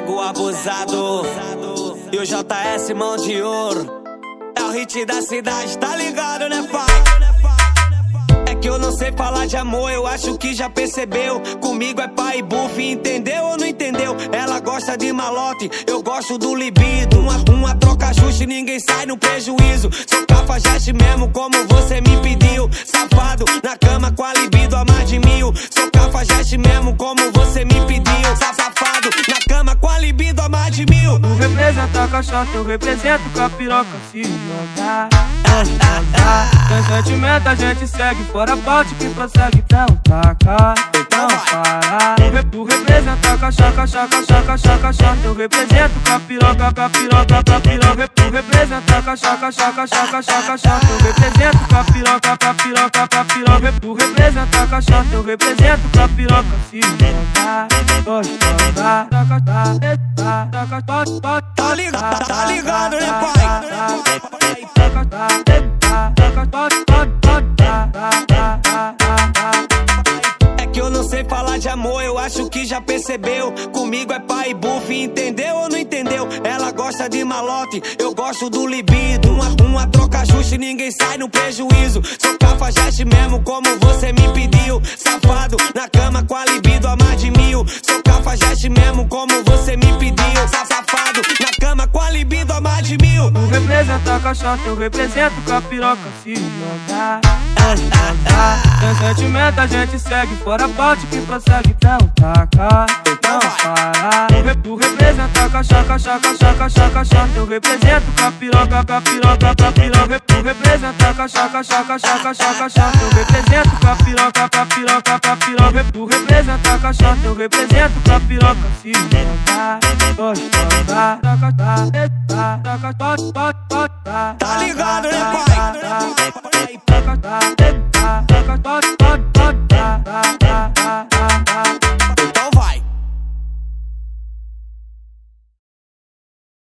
Thiago abusado e o JS mão de ouro. É o hit da cidade, tá ligado, né, pai? É que eu não sei falar de amor, eu acho que já percebeu. Comigo é pai e buff, entendeu ou não entendeu? Ela gosta de malote, eu gosto do libido. Uma troca justa e ninguém sai no prejuízo. Sou cafajeste mesmo como você me pediu. Safado, na cama com a libido a mais de 1000. Sou cafajeste mesmo como você me pediu. Safado, na cama com a libido a mais de 1000. Tu representa a caixota, eu represento com a piroca. Se jogar, tem sentimento, a gente segue. Fora bote que prossegue, então taca, então para. Tu representa a caixota, eu represento com a piroca, Tu representa a caixota, eu represento com a piroca, Tu representa a caixota, eu represento com a piroca. Se jogar, tá ligado, né, pai? É que eu não sei falar de amor, eu acho que já percebeu. Comigo é pai e buff, entendeu ou não entendeu? Ela gosta de malote, eu gosto do libido. Uma troca justa e ninguém sai no prejuízo. Sou cafajeste mesmo como você me pediu. Safado, na cama com a libido a mais de 1000. Sou cafajeste mesmo como você me pediu. Safado, na cama com a libido a mais de 1000. Tu representa a caixota, eu represento com a piroca. Se jogar, tem sentimento, a gente segue. Fora bote que prossegue, então taca, então para. Tu representa a caixota, eu represento com a piroca, Tu representa a caixota, eu represento com a piroca, Tu representa a caixota, eu represento com a piroca. Se jogar, Tá ligado, né, pai?